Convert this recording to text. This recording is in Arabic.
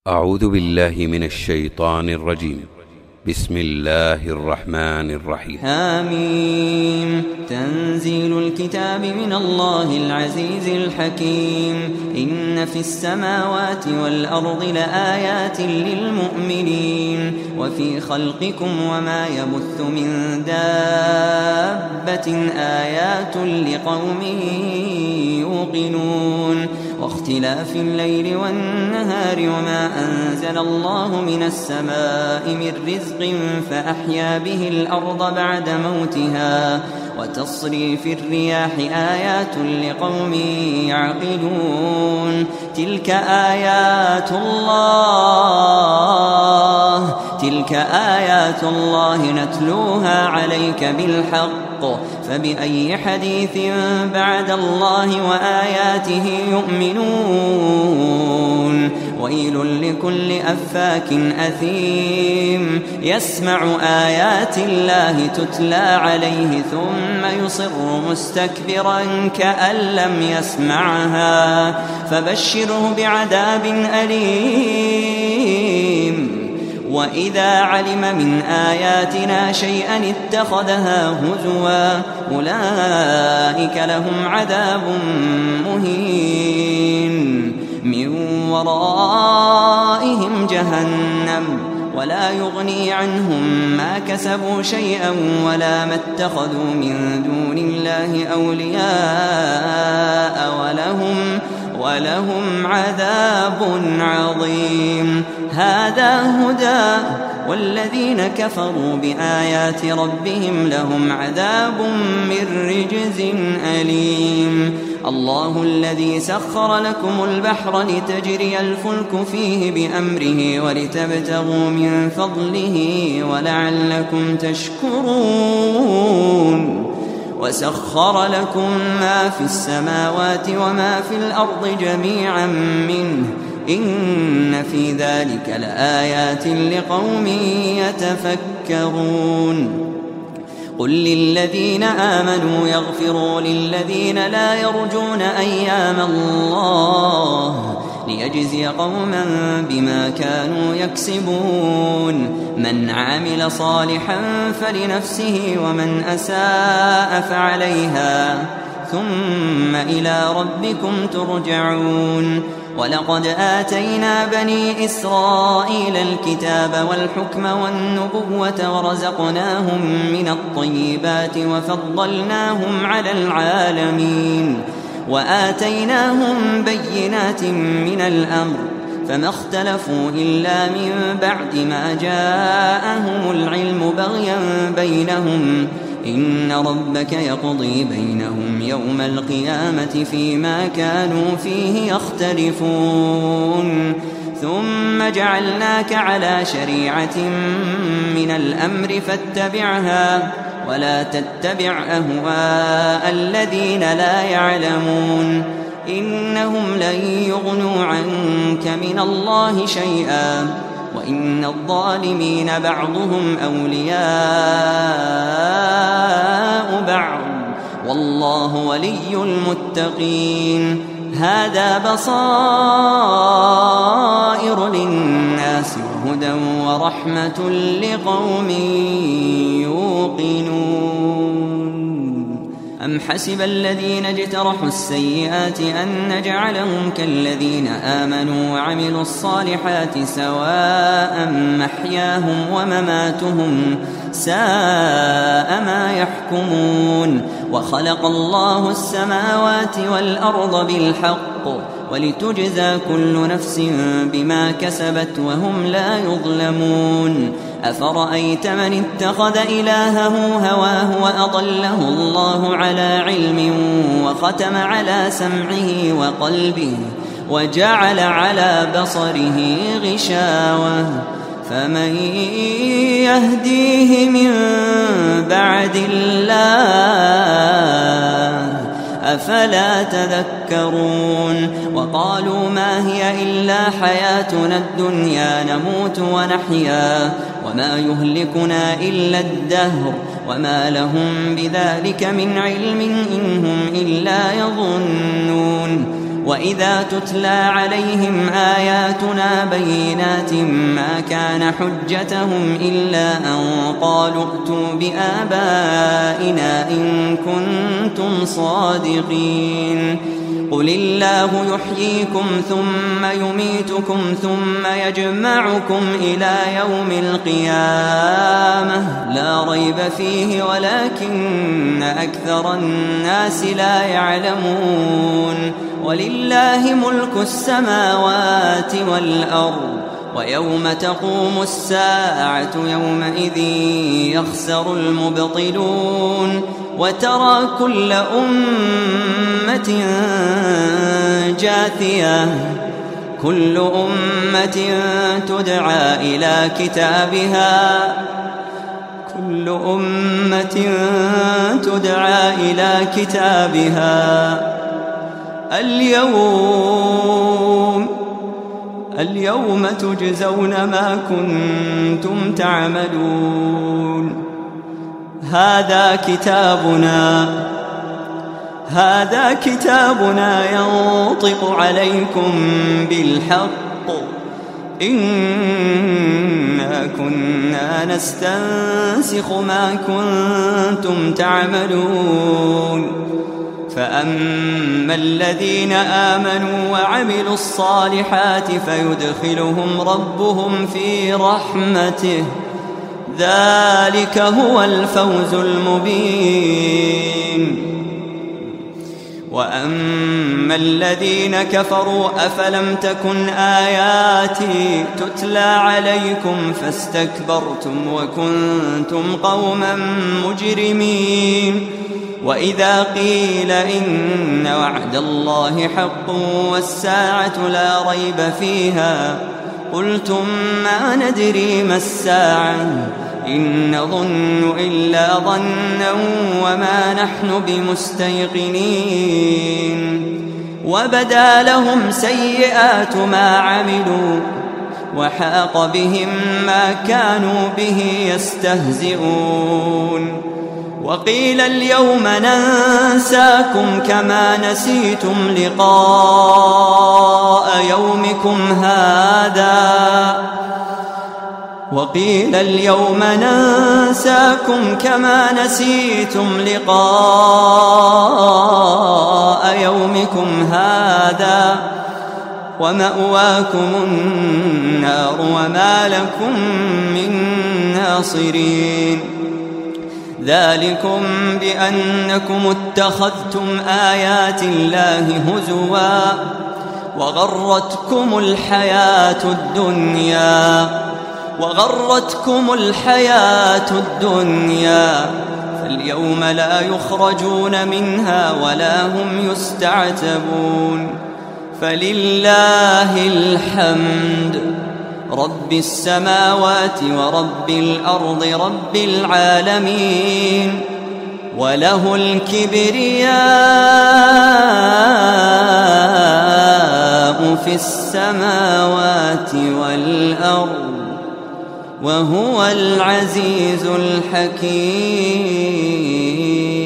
أعوذ بالله من الشيطان الرجيم. بسم الله الرحمن الرحيم. حميم. تنزيل الكتاب من الله العزيز الحكيم. إن في السماوات والأرض لآيات للمؤمنين وفي خلقكم وما يبث من دابة آيات لقوم يوقنون واختلاف الليل والنهار وما أنزل الله من السماء من رزق فأحيا به الأرض بعد موتها وتصريف الرياح آيات لقوم يعقلون. تلك آيات الله نتلوها عليك بالحق فبأي حديث بعد الله وآياته يؤمنون. ويل لكل أفاك أثيم يسمع آيات الله تتلى عليه ثم يصر مستكبرا كأن لم يسمعها فبشره بعذاب أليم. وإذا علم من آياتنا شيئا اتخذها هزوا أولئك لهم عذاب مهين من ورائهم جهنم ولا يغني عنهم ما كسبوا شيئا ولا ما اتخذوا من دون الله أولياء ولهم عذاب عظيم. هذا هدى والذين كفروا بآيات ربهم لهم عذاب من رجز أليم. الله الذي سخر لكم البحر لتجري الفلك فيه بأمره ولتبتغوا من فضله ولعلكم تشكرون. وسخر لكم ما في السماوات وما في الأرض جميعا منه إن في ذلك لآيات لقوم يتفكرون. قل للذين آمنوا يغفروا للذين لا يرجون أيام الله ليجزي قوما بما كانوا يكسبون. من عمل صالحا فلنفسه ومن أساء فعليها ثم إلى ربكم ترجعون. ولقد آتينا بني إسرائيل الكتاب والحكم والنبوة ورزقناهم من الطيبات وفضلناهم على العالمين وآتيناهم بينات من الأمر فما اختلفوا إلا من بعد ما جاءهم العلم بغيا بينهم إن ربك يقضي بينهم يوم القيامة فيما كانوا فيه يختلفون. ثم جعلناك على شريعة من الأمر فاتبعها ولا تتبع أهواء الذين لا يعلمون إنهم لن يغنوا عنك من الله شيئا وإن الظالمين بعضهم أولياء بعض والله ولي المتقين. هذا بصائر للناس وهدى ورحمة لقوم يوقنون. أم حسب الذين اجترحوا السيئات أن نجعلهم كالذين آمنوا وعملوا الصالحات سواء محياهم ومماتهم ساء ما يحكمون. وخلق الله السماوات والأرض بالحق ولتجزى كل نفس بما كسبت وهم لا يظلمون. أفرأيت من اتخذ إلهه هواه وأضله الله على علم وختم على سمعه وقلبه وجعل على بصره غشاوة فمن يهديه من بعد الله أفلا تذكرون. وقالوا ما هي إلا حياتنا الدنيا نموت ونحيا وما يهلكنا إلا الدهر وما لهم بذلك من علم إن هم إلا يظنون. وإذا تتلى عليهم آياتنا بينات ما كان حجتهم إلا أن قالوا ائتوا بآبائنا إن كنتم صادقين قل الله يحييكم ثم يميتكم ثم يجمعكم إلى يوم القيامة لا ريب فيه ولكن أكثر الناس لا يعلمون ولله ملك السماوات والأرض ويوم تقوم الساعة يومئذ يخسر المبطلون وترى كل أمة جاثية كل أمة تدعى إلى كتابها اليوم تجزون ما كنتم تعملون هذا كتابنا ينطق عليكم بالحق إنا كنا نستنسخ ما كنتم تعملون فأما الذين آمنوا وعملوا الصالحات فيدخلهم ربهم في رحمته ذلك هو الفوز المبين وأما الذين كفروا أفلم تكن آياتي تتلى عليكم فاستكبرتم وكنتم قوما مجرمين وإذا قيل إن وعد الله حق والساعة لا ريب فيها قلتم ما ندري ما الساعة إن نظن إلا ظنا وما نحن بمستيقنين وبدا لهم سيئات ما عملوا وحاق بهم ما كانوا به يستهزئون وقيل اليوم ننساكم كما نسيتم لقاء يومكم هذا ومأواكم النار وما لكم من ناصرين ذلكم بأنكم اتخذتم آيات الله هزوا وغرتكم الحياة الدنيا فاليوم لا يخرجون منها ولا هم يستعتبون فلله الحمد رب السماوات ورب الأرض رب العالمين وله الكبرياء في السماوات والأرض وهو العزيز الحكيم